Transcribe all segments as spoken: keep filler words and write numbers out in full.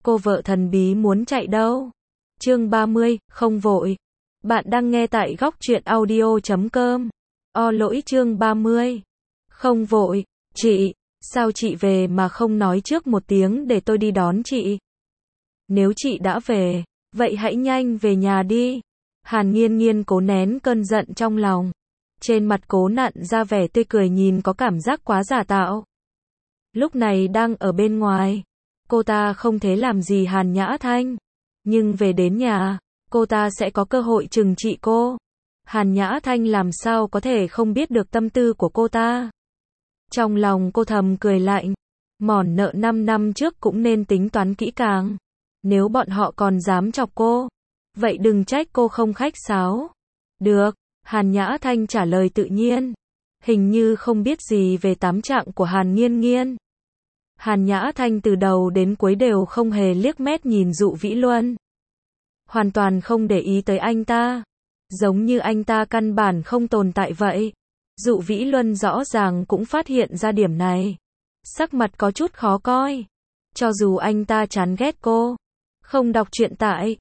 cô vợ thần bí muốn chạy đâu? Chương ba mươi, không vội. Bạn đang nghe tại góc truyện audio chấm com. O lỗi chương ba mươi. Không vội. Chị, sao chị về mà không nói trước một tiếng để tôi đi đón chị? Nếu chị đã về, vậy hãy nhanh về nhà đi. Hàn Nghiên Nghiên cố nén cơn giận trong lòng. Trên mặt cố nặn ra vẻ tươi cười nhìn có cảm giác quá giả tạo. Lúc này đang ở bên ngoài, cô ta không thể làm gì Hàn Nhã Thanh. Nhưng về đến nhà, cô ta sẽ có cơ hội trừng trị cô. Hàn Nhã Thanh làm sao có thể không biết được tâm tư của cô ta. Trong lòng cô thầm cười lạnh. Mòn nợ năm năm trước cũng nên tính toán kỹ càng. Nếu bọn họ còn dám chọc cô, vậy đừng trách cô không khách sáo. Được, Hàn Nhã Thanh trả lời tự nhiên. Hình như không biết gì về tám trạng của Hàn Nghiên Nghiên. Hàn Nhã Thanh từ đầu đến cuối đều không hề liếc mét nhìn Dụ Vĩ Luân. Hoàn toàn không để ý tới anh ta. Giống như anh ta căn bản không tồn tại vậy. Dụ Vĩ Luân rõ ràng cũng phát hiện ra điểm này. Sắc mặt có chút khó coi. Cho dù anh ta chán ghét cô. Không đọc truyện tại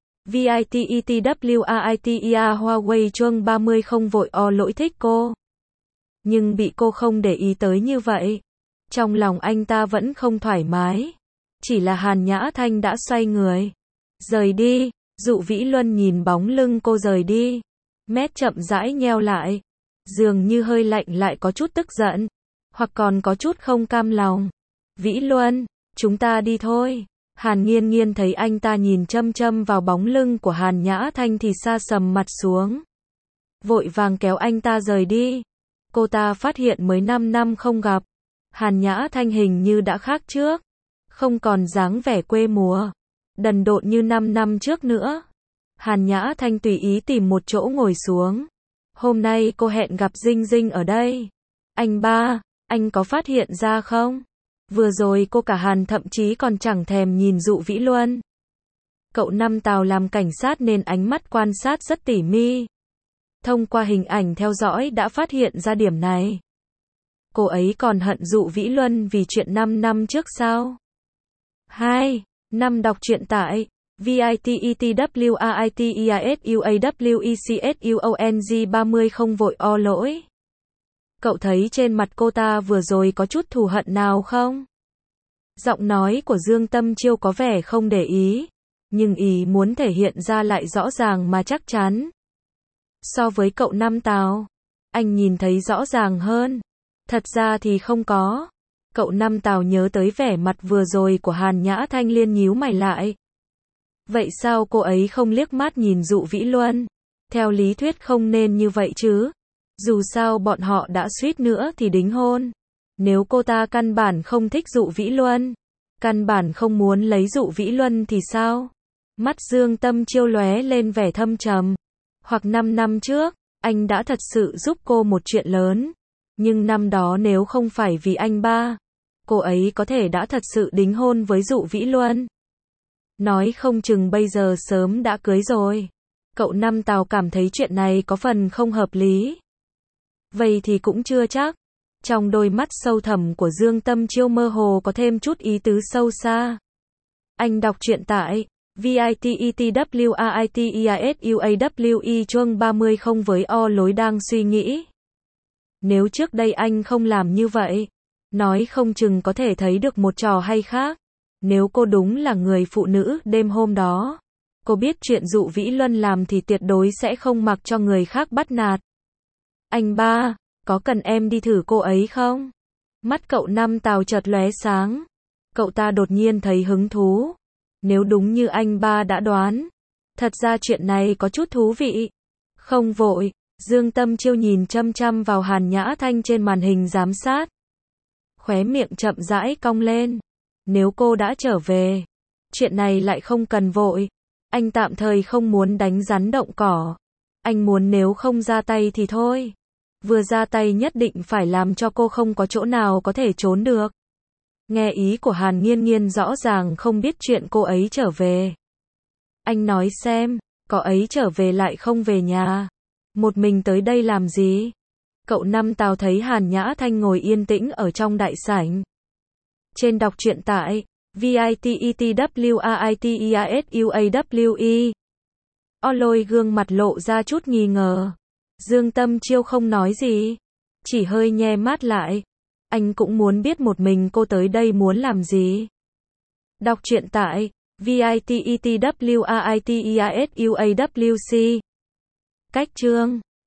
Vietnamese Huawei chương ba mươi không vội o lỗi thích cô. Nhưng bị cô không để ý tới như vậy. Trong lòng anh ta vẫn không thoải mái. Chỉ là Hàn Nhã Thanh đã xoay người. Rời đi. Dụ Vĩ Luân nhìn bóng lưng cô rời đi. Mét chậm rãi nheo lại. Dường như hơi lạnh lại có chút tức giận. Hoặc còn có chút không cam lòng. Vĩ Luân, chúng ta đi thôi. Hàn Nghiên Nghiên thấy anh ta nhìn chăm chăm vào bóng lưng của Hàn Nhã Thanh thì sa sầm mặt xuống. Vội vàng kéo anh ta rời đi. Cô ta phát hiện mới năm năm không gặp. Hàn Nhã Thanh hình như đã khác trước. Không còn dáng vẻ quê mùa. Đần độn như năm năm trước nữa. Hàn Nhã Thanh tùy ý tìm một chỗ ngồi xuống. Hôm nay cô hẹn gặp Dinh Dinh ở đây. Anh ba, anh có phát hiện ra không? Vừa rồi cô cả Hàn thậm chí còn chẳng thèm nhìn Dụ Vĩ Luân. Cậu Năm Tào làm cảnh sát nên ánh mắt quan sát rất tỉ mỉ. Thông qua hình ảnh theo dõi đã phát hiện ra điểm này. Cô ấy còn hận Dụ Vĩ Luân vì chuyện năm năm trước sao? hai. Năm đọc truyện tại Vietnamese ba mươi không vội o lỗi. Cậu thấy trên mặt cô ta vừa rồi có chút thù hận nào không? Giọng nói của Dương Tâm Chiêu có vẻ không để ý. Nhưng ý muốn thể hiện ra lại rõ ràng mà chắc chắn. So với cậu Năm Tào, anh nhìn thấy rõ ràng hơn. Thật ra thì không có. Cậu Năm Tào nhớ tới vẻ mặt vừa rồi của Hàn Nhã Thanh liên nhíu mày lại. Vậy sao cô ấy không liếc mắt nhìn Dụ Vĩ Luân? Theo lý thuyết không nên như vậy chứ. Dù sao bọn họ đã suýt nữa thì đính hôn. Nếu cô ta căn bản không thích Dụ Vĩ Luân, căn bản không muốn lấy Dụ Vĩ Luân thì sao? Mắt Dương Tâm Chiêu lóe lên vẻ thâm trầm. Hoặc năm năm trước, anh đã thật sự giúp cô một chuyện lớn. Nhưng năm đó nếu không phải vì anh ba, cô ấy có thể đã thật sự đính hôn với Dụ Vĩ Luân. Nói không chừng bây giờ sớm đã cưới rồi. Cậu Năm Tào cảm thấy chuyện này có phần không hợp lý. Vậy thì cũng chưa chắc. Trong đôi mắt sâu thẳm của Dương Tâm Chiêu mơ hồ có thêm chút ý tứ sâu xa. Anh đọc truyện tại Vietnamese chương ba mươi không với o lối đang suy nghĩ. Nếu trước đây anh không làm như vậy, nói không chừng có thể thấy được một trò hay khác. Nếu cô đúng là người phụ nữ đêm hôm đó, cô biết chuyện Dụ Vĩ Luân làm thì tuyệt đối sẽ không mặc cho người khác bắt nạt. Anh ba, có cần em đi thử cô ấy không? Mắt cậu Năm Tào chợt lóe sáng. Cậu ta đột nhiên thấy hứng thú. Nếu đúng như anh ba đã đoán, thật ra chuyện này có chút thú vị. Không vội, Dương Tâm Chiêu nhìn chăm chăm vào Hàn Nhã Thanh trên màn hình giám sát. Khóe miệng chậm rãi cong lên. Nếu cô đã trở về, chuyện này lại không cần vội. Anh tạm thời không muốn đánh rắn động cỏ. Anh muốn nếu không ra tay thì thôi. Vừa ra tay nhất định phải làm cho cô không có chỗ nào có thể trốn được. Nghe ý của Hàn Nghiên Nghiên rõ ràng không biết chuyện cô ấy trở về. Anh nói xem, cô ấy trở về lại không về nhà. Một mình tới đây làm gì? Cậu Năm Tào thấy Hàn Nhã Thanh ngồi yên tĩnh ở trong đại sảnh. Trên đọc truyện tại V-I-T-E-T-W-A-I-T-E-A-S-U-A-W-E. O lôi gương mặt lộ ra chút nghi ngờ. Dương Tâm Chiêu không nói gì. Chỉ hơi nhe mắt lại. Anh cũng muốn biết một mình cô tới đây muốn làm gì. Đọc truyện tại V-I-T-E-T-W-A-I-T-E-A-S-U-A-W-C. Cách chương